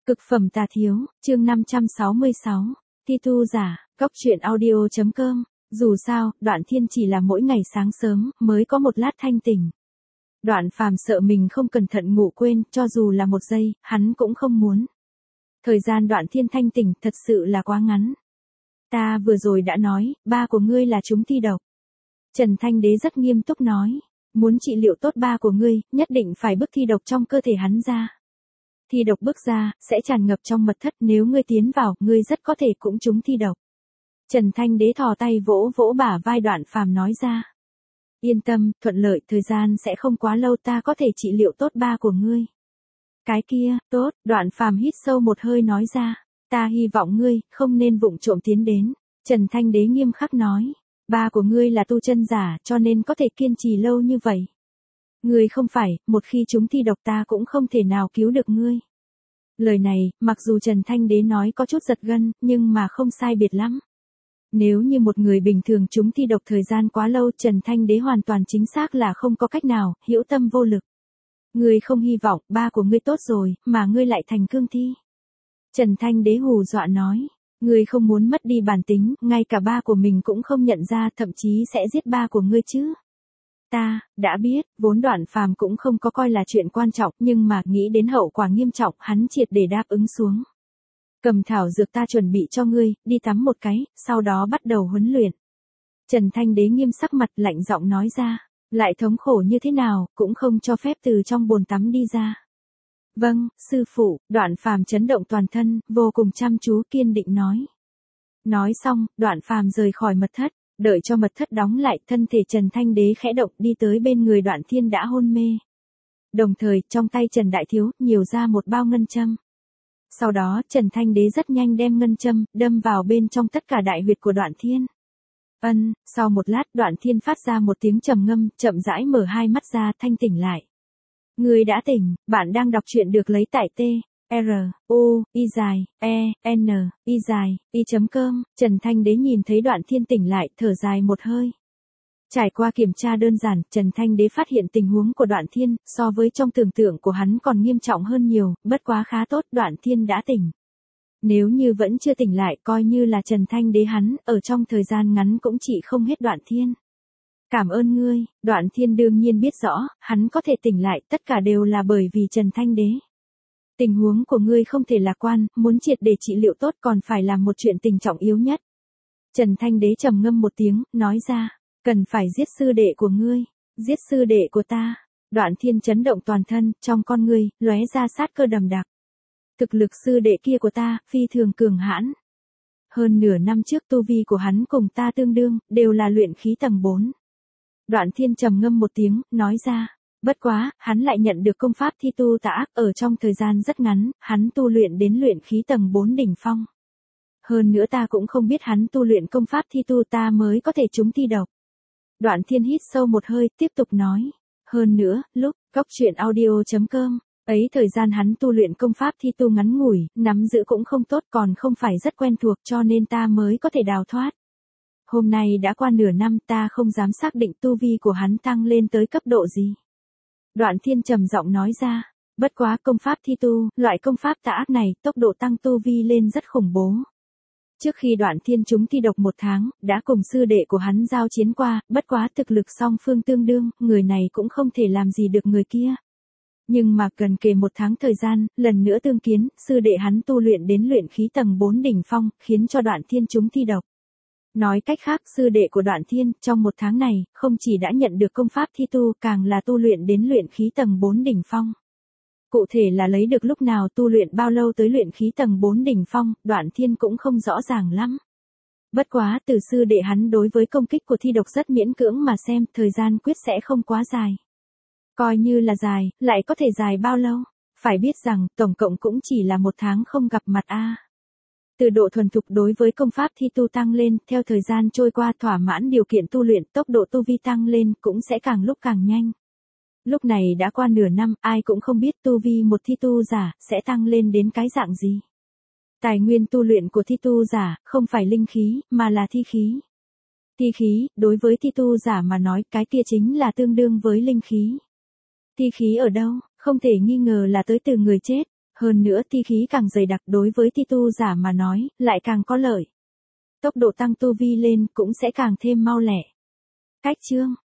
Cực phẩm tà thiếu, chương 566, thi tu giả, góc truyện audio.com, dù sao, Đoạn Thiên chỉ là mỗi ngày sáng sớm, mới có một lát thanh tỉnh. Đoạn Phàm sợ mình không cẩn thận ngủ quên, cho dù là một giây, hắn cũng không muốn. Thời gian Đoạn Thiên thanh tỉnh thật sự là quá ngắn. Ta vừa rồi đã nói, ba của ngươi là chúng thi độc. Trần Thanh Đế rất nghiêm túc nói, muốn trị liệu tốt ba của ngươi, nhất định phải bức thi độc trong cơ thể hắn ra. Thi độc bước ra, sẽ tràn ngập trong mật thất, nếu ngươi tiến vào, ngươi rất có thể cũng trúng thi độc. Trần Thanh Đế thò tay vỗ vỗ bả vai Đoạn Phàm nói ra. Yên tâm, thuận lợi, thời gian sẽ không quá lâu, ta có thể trị liệu tốt ba của ngươi. Cái kia, tốt, Đoạn Phàm hít sâu một hơi nói ra. Ta hy vọng ngươi, không nên vụng trộm tiến đến. Trần Thanh Đế nghiêm khắc nói. Ba của ngươi là tu chân giả, cho nên có thể kiên trì lâu như vậy. Ngươi không phải, một khi chúng thi độc ta cũng không thể nào cứu được ngươi. Lời này, mặc dù Trần Thanh Đế nói có chút giật gân, nhưng mà không sai biệt lắm. Nếu như một người bình thường chúng thi độc thời gian quá lâu, Trần Thanh Đế hoàn toàn chính xác là không có cách nào, hữu tâm vô lực. Ngươi không hy vọng, ba của ngươi tốt rồi, mà ngươi lại thành cương thi. Trần Thanh Đế hù dọa nói, ngươi không muốn mất đi bản tính, ngay cả ba của mình cũng không nhận ra, thậm chí sẽ giết ba của ngươi chứ. Ta, đã biết, vốn Đoạn Phàm cũng không có coi là chuyện quan trọng, nhưng mà nghĩ đến hậu quả nghiêm trọng, hắn triệt để đáp ứng xuống. Cầm thảo dược ta chuẩn bị cho ngươi, đi tắm một cái, sau đó bắt đầu huấn luyện. Trần Thanh Đế nghiêm sắc mặt lạnh giọng nói ra, lại thống khổ như thế nào, cũng không cho phép từ trong bồn tắm đi ra. Vâng, sư phụ, Đoạn Phàm chấn động toàn thân, vô cùng chăm chú kiên định nói. Nói xong, Đoạn Phàm rời khỏi mật thất. Đợi cho mật thất đóng lại, thân thể Trần Thanh Đế khẽ động đi tới bên người Đoạn Thiên đã hôn mê. Đồng thời, trong tay Trần Đại Thiếu, nhiều ra một bao ngân châm. Sau đó, Trần Thanh Đế rất nhanh đem ngân châm, đâm vào bên trong tất cả đại huyệt của Đoạn Thiên. Sau một lát, Đoạn Thiên phát ra một tiếng trầm ngâm, chậm rãi mở hai mắt ra, thanh tỉnh lại. Người đã tỉnh, bạn đang đọc truyện được lấy tại t-r-u-i-n-i-c-om. Trần Thanh Đế nhìn thấy Đoạn Thiên tỉnh lại, thở dài một hơi. Trải qua kiểm tra đơn giản, Trần Thanh Đế phát hiện tình huống của Đoạn Thiên, so với trong tưởng tượng của hắn còn nghiêm trọng hơn nhiều, bất quá khá tốt, Đoạn Thiên đã tỉnh. Nếu như vẫn chưa tỉnh lại, coi như là Trần Thanh Đế hắn, ở trong thời gian ngắn cũng chỉ không hết Đoạn Thiên. Cảm ơn ngươi, Đoạn Thiên đương nhiên biết rõ, hắn có thể tỉnh lại, tất cả đều là bởi vì Trần Thanh Đế. Tình huống của ngươi không thể lạc quan, muốn triệt để trị liệu tốt còn phải làm một chuyện tình trọng yếu nhất. Trần Thanh Đế trầm ngâm một tiếng, nói ra, cần phải giết sư đệ của ngươi, giết sư đệ của ta. Đoạn Thiên chấn động toàn thân, trong con ngươi, lóe ra sát cơ đầm đặc. Thực lực sư đệ kia của ta, phi thường cường hãn. Hơn nửa năm trước tu vi của hắn cùng ta tương đương, đều là luyện khí tầng 4. Đoạn Thiên trầm ngâm một tiếng, nói ra. Bất quá, hắn lại nhận được công pháp thi tu tà ác, ở trong thời gian rất ngắn, hắn tu luyện đến luyện khí tầng 4 đỉnh phong. Hơn nữa ta cũng không biết hắn tu luyện công pháp thi tu ta mới có thể trúng thi độc. Đoạn Thiên hít sâu một hơi, tiếp tục nói. Hơn nữa, lúc, góc truyện audio.com, ấy thời gian hắn tu luyện công pháp thi tu ngắn ngủi, nắm giữ cũng không tốt, còn không phải rất quen thuộc, cho nên ta mới có thể đào thoát. Hôm nay đã qua nửa năm, ta không dám xác định tu vi của hắn tăng lên tới cấp độ gì. Đoạn Thiên trầm giọng nói ra, bất quá công pháp thi tu, loại công pháp tà ác này, tốc độ tăng tu vi lên rất khủng bố. Trước khi Đoạn Thiên trúng thi độc 1 tháng, đã cùng sư đệ của hắn giao chiến qua, bất quá thực lực song phương tương đương, người này cũng không thể làm gì được người kia. Nhưng mà gần kề 1 tháng thời gian, lần nữa tương kiến, sư đệ hắn tu luyện đến luyện khí tầng 4 đỉnh phong, khiến cho Đoạn Thiên trúng thi độc. Nói cách khác, sư đệ của Đoạn Thiên, trong 1 tháng này, không chỉ đã nhận được công pháp thi tu, càng là tu luyện đến luyện khí tầng 4 đỉnh phong. Cụ thể là lấy được lúc nào, tu luyện bao lâu tới luyện khí tầng 4 đỉnh phong, Đoạn Thiên cũng không rõ ràng lắm. Bất quá, từ sư đệ hắn đối với công kích của thi độc rất miễn cưỡng mà xem, thời gian quyết sẽ không quá dài. Coi như là dài, lại có thể dài bao lâu? Phải biết rằng, tổng cộng cũng chỉ là 1 tháng không gặp mặt a. Từ độ thuần thục đối với công pháp thi tu tăng lên, theo thời gian trôi qua thỏa mãn điều kiện tu luyện, tốc độ tu vi tăng lên, cũng sẽ càng lúc càng nhanh. Lúc này đã qua nửa năm, ai cũng không biết tu vi một thi tu giả, sẽ tăng lên đến cái dạng gì. Tài nguyên tu luyện của thi tu giả, không phải linh khí, mà là thi khí. Thi khí, đối với thi tu giả mà nói, cái kia chính là tương đương với linh khí. Thi khí ở đâu? Không thể nghi ngờ là tới từ người chết. Hơn nữa ti khí càng dày đặc đối với ti tu giả mà nói, lại càng có lợi. Tốc độ tăng tu vi lên cũng sẽ càng thêm mau lẹ. Cách chương